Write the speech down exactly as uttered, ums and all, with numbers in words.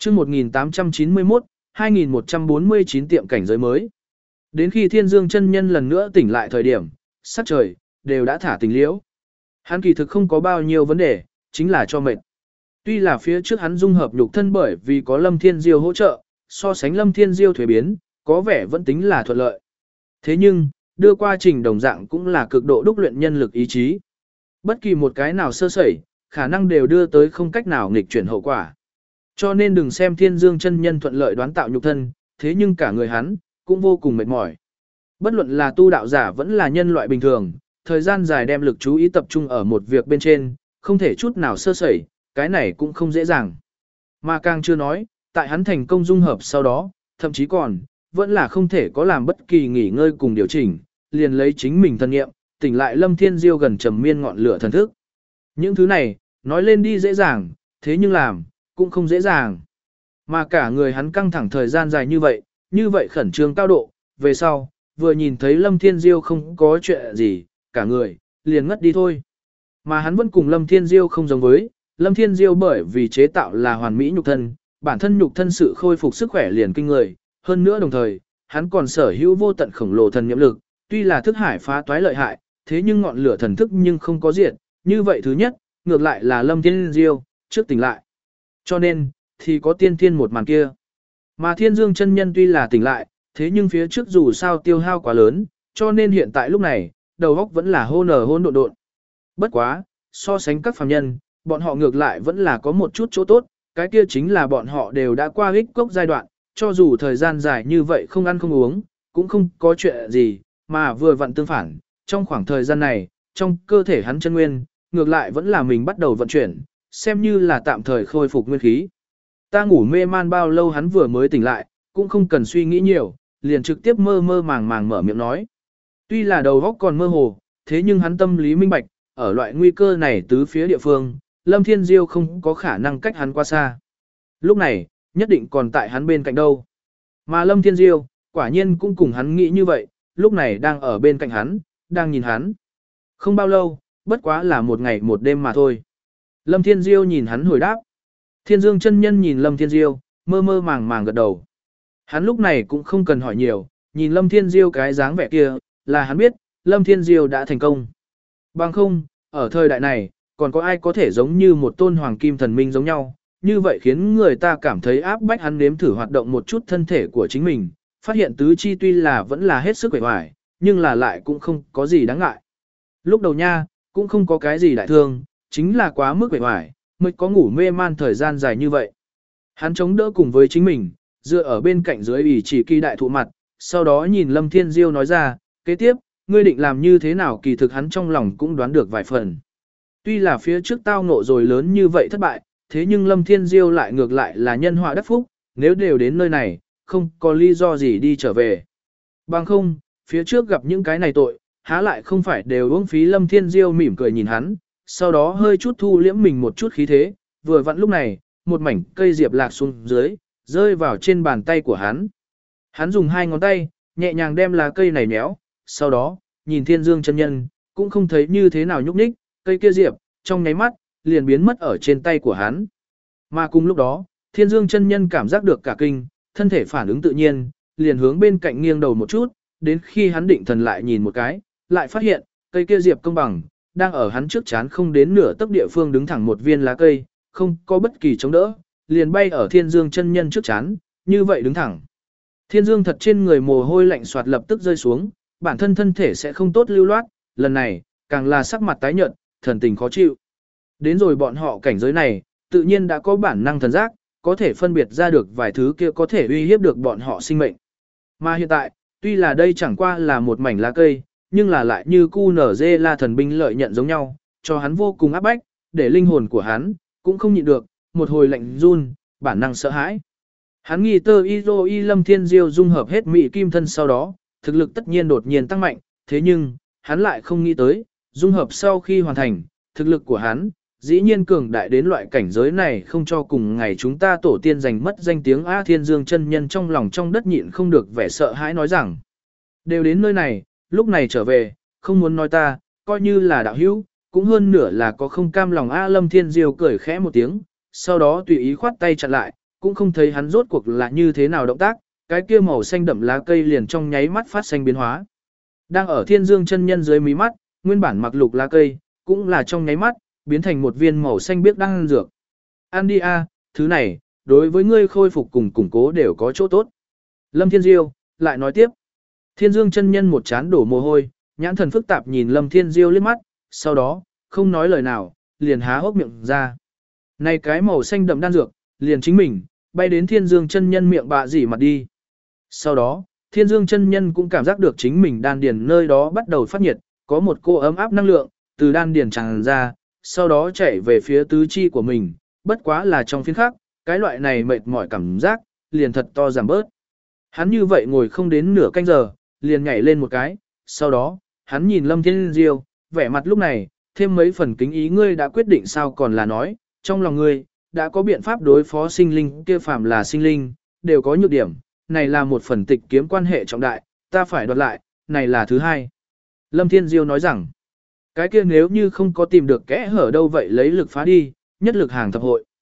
chương một nghìn tám trăm chín mươi mốt, hai nghìn một trăm bốn mươi chín tiệm cảnh giới mới. Đến khi Thiên Dương chân nhân lần nữa tỉnh lại thời điểm, sắc trời đều đã thả tình liễu. Hắn kỳ thực không có bao nhiêu vấn đề, chính là cho mệt. Tuy là phía trước hắn dung hợp nhục thân bởi vì có Lâm Thiên Diêu hỗ trợ, so sánh Lâm Thiên Diêu thuế biến, có vẻ vẫn tính là thuận lợi. Thế nhưng, đưa qua trình đồng dạng cũng là cực độ đúc luyện nhân lực ý chí. Bất kỳ một cái nào sơ sẩy, khả năng đều đưa tới không cách nào nghịch chuyển hậu quả. Cho nên đừng xem Thiên Dương chân nhân thuận lợi đoán tạo nhục thân, thế nhưng cả người hắn cũng vô cùng mệt mỏi. Bất luận là tu đạo giả vẫn là nhân loại bình thường, thời gian dài đem lực chú ý tập trung ở một việc bên trên, không thể chút nào sơ sẩy, cái này cũng không dễ dàng. Mà càng chưa nói, tại hắn thành công dung hợp sau đó, thậm chí còn, vẫn là không thể có làm bất kỳ nghỉ ngơi cùng điều chỉnh, liền lấy chính mình thân nghiệm, tỉnh lại Lâm Thiên Diêu gần trầm miên ngọn lửa thần thức. Những thứ này, nói lên đi dễ dàng, thế nhưng làm, cũng không dễ dàng. Mà cả người hắn căng thẳng thời gian dài như vậy, như vậy khẩn trương cao độ, về sau, vừa nhìn thấy Lâm Thiên Diêu không có chuyện gì, cả người, liền ngất đi thôi. Mà hắn vẫn cùng Lâm Thiên Diêu không giống với, Lâm Thiên Diêu bởi vì chế tạo là hoàn mỹ nhục thân, bản thân nhục thân sự khôi phục sức khỏe liền kinh người, hơn nữa đồng thời, hắn còn sở hữu vô tận khổng lồ thần nhiệm lực, tuy là thức hải phá toái lợi hại, thế nhưng ngọn lửa thần thức nhưng không có diệt, như vậy thứ nhất, ngược lại là Lâm Thiên Diêu, trước tỉnh lại. Cho nên, thì có tiên thiên một màn kia. Mà Thiên Dương chân nhân tuy là tỉnh lại, thế nhưng phía trước dù sao tiêu hao quá lớn, cho nên hiện tại lúc này, đầu óc vẫn là hôn ở hôn độn độn. Bất quá, so sánh các phàm nhân, bọn họ ngược lại vẫn là có một chút chỗ tốt, cái kia chính là bọn họ đều đã qua ích cốc giai đoạn, cho dù thời gian dài như vậy không ăn không uống, cũng không có chuyện gì, mà vừa vặn tương phản, trong khoảng thời gian này, trong cơ thể hắn chân nguyên, ngược lại vẫn là mình bắt đầu vận chuyển, xem như là tạm thời khôi phục nguyên khí. Ta ngủ mê man bao lâu hắn vừa mới tỉnh lại, cũng không cần suy nghĩ nhiều, liền trực tiếp mơ mơ màng màng mở miệng nói. Tuy là đầu óc còn mơ hồ, thế nhưng hắn tâm lý minh bạch, ở loại nguy cơ này tứ phía địa phương, Lâm Thiên Diêu không có khả năng cách hắn qua xa. Lúc này, nhất định còn tại hắn bên cạnh đâu. Mà Lâm Thiên Diêu, quả nhiên cũng cùng hắn nghĩ như vậy, lúc này đang ở bên cạnh hắn, đang nhìn hắn. Không bao lâu, bất quá là một ngày một đêm mà thôi. Lâm Thiên Diêu nhìn hắn hồi đáp. Thiên Dương chân nhân nhìn Lâm Thiên Diêu, mơ mơ màng màng gật đầu. Hắn lúc này cũng không cần hỏi nhiều, nhìn Lâm Thiên Diêu cái dáng vẻ kia, là hắn biết, Lâm Thiên Diêu đã thành công. Bằng không, ở thời đại này, còn có ai có thể giống như một tôn hoàng kim thần minh giống nhau, như vậy khiến người ta cảm thấy áp bách hắn nếm thử hoạt động một chút thân thể của chính mình, phát hiện tứ chi tuy là vẫn là hết sức quẩy hoài, nhưng là lại cũng không có gì đáng ngại. Lúc đầu nha, cũng không có cái gì đại thương, chính là quá mức quẩy hoài, mới có ngủ mê man thời gian dài như vậy. Hắn chống đỡ cùng với chính mình, dựa ở bên cạnh dưới ủy chỉ kỳ đại thụ mặt, sau đó nhìn Lâm Thiên Diêu nói ra, kế tiếp, ngươi định làm như thế nào kỳ thực hắn trong lòng cũng đoán được vài phần. Tuy là phía trước tao ngộ rồi lớn như vậy thất bại, thế nhưng Lâm Thiên Diêu lại ngược lại là nhân họa đắc phúc, nếu đều đến nơi này, không có lý do gì đi trở về. Bằng không, phía trước gặp những cái này tội, há lại không phải đều uống phí. Lâm Thiên Diêu mỉm cười nhìn hắn, sau đó hơi chút thu liễm mình một chút khí thế, vừa vặn lúc này, một mảnh cây diệp lạc xuống dưới, rơi vào trên bàn tay của hắn. Hắn dùng hai ngón tay, nhẹ nhàng đem lá cây này méo, sau đó, nhìn Thiên Dương chân nhân, cũng không thấy như thế nào nhúc nhích, cây kia diệp, trong nháy mắt, liền biến mất ở trên tay của hắn. Mà cùng lúc đó, Thiên Dương chân nhân cảm giác được cả kinh, thân thể phản ứng tự nhiên, liền hướng bên cạnh nghiêng đầu một chút, đến khi hắn định thần lại nhìn một cái, lại phát hiện, cây kia diệp công bằng, đang ở hắn trước chán không đến nửa tấc địa phương đứng thẳng một viên lá cây, không có bất kỳ chống đỡ, liền bay ở Thiên Dương chân nhân trước chán, như vậy đứng thẳng. Thiên Dương thật trên người mồ hôi lạnh xoạt lập tức rơi xuống, bản thân thân thể sẽ không tốt lưu loát, lần này, càng là sắc mặt tái nhợt, thần tình khó chịu. Đến rồi bọn họ cảnh giới này, tự nhiên đã có bản năng thần giác, có thể phân biệt ra được vài thứ kia có thể uy hiếp được bọn họ sinh mệnh. Mà hiện tại, tuy là đây chẳng qua là một mảnh lá cây, nhưng là lại như cu nở dê la thần binh lợi nhận giống nhau, cho hắn vô cùng áp bách, để linh hồn của hắn cũng không nhịn được, một hồi lạnh run, bản năng sợ hãi. Hắn nghi tơ y dô y Lâm Thiên Diêu dung hợp hết mị kim thân sau đó, thực lực tất nhiên đột nhiên tăng mạnh, thế nhưng, hắn lại không nghĩ tới, dung hợp sau khi hoàn thành, thực lực của hắn, dĩ nhiên cường đại đến loại cảnh giới này không cho cùng ngày chúng ta tổ tiên giành mất danh tiếng A. Thiên Dương chân nhân trong lòng trong đất nhịn không được vẻ sợ hãi nói rằng, đều đến nơi này, lúc này trở về, không muốn nói ta, coi như là đạo hữu, cũng hơn nửa là có không cam lòng A. Lâm Thiên Diêu cười khẽ một tiếng, sau đó tùy ý khoát tay chặn lại, cũng không thấy hắn rốt cuộc là như thế nào động tác, cái kia màu xanh đậm lá cây liền trong nháy mắt phát xanh biến hóa. Đang ở Thiên Dương chân nhân dưới mí mắt, nguyên bản mặc lục lá cây, cũng là trong nháy mắt, biến thành một viên màu xanh biếc đang ăn dược. Ăn đi a, thứ này, đối với ngươi khôi phục cùng củng cố đều có chỗ tốt. Lâm Thiên Diêu, lại nói tiếp. Thiên Dương chân nhân một chán đổ mồ hôi, nhãn thần phức tạp nhìn Lâm Thiên Diêu liếc mắt, sau đó, không nói lời nào, liền há hốc miệng ra. Này cái màu xanh đậm đan dược, liền chính mình, bay đến Thiên Dương chân nhân miệng bạ dỉ mặt đi. Sau đó, Thiên Dương chân nhân cũng cảm giác được chính mình đan điền nơi đó bắt đầu phát nhiệt, có một cô ấm áp năng lượng từ đan điền tràn ra, sau đó chạy về phía tứ chi của mình, bất quá là trong phiên khắc, cái loại này mệt mỏi cảm giác, liền thật to giảm bớt. Hắn như vậy ngồi không đến nửa canh giờ, liền nhảy lên một cái, sau đó, hắn nhìn Lâm Thiên Diêu, vẻ mặt lúc này, thêm mấy phần kính ý ngươi đã quyết định sao còn là nói, trong lòng ngươi, đã có biện pháp đối phó sinh linh kia phàm là sinh linh, đều có nhược điểm, này là một phần tịch kiếm quan hệ trọng đại, ta phải đoạt lại, này là thứ hai. Lâm Thiên Diêu nói rằng, cái kia nếu như không có tìm được kẽ hở đâu vậy lấy lực phá đi, nhất lực hàng thập hội.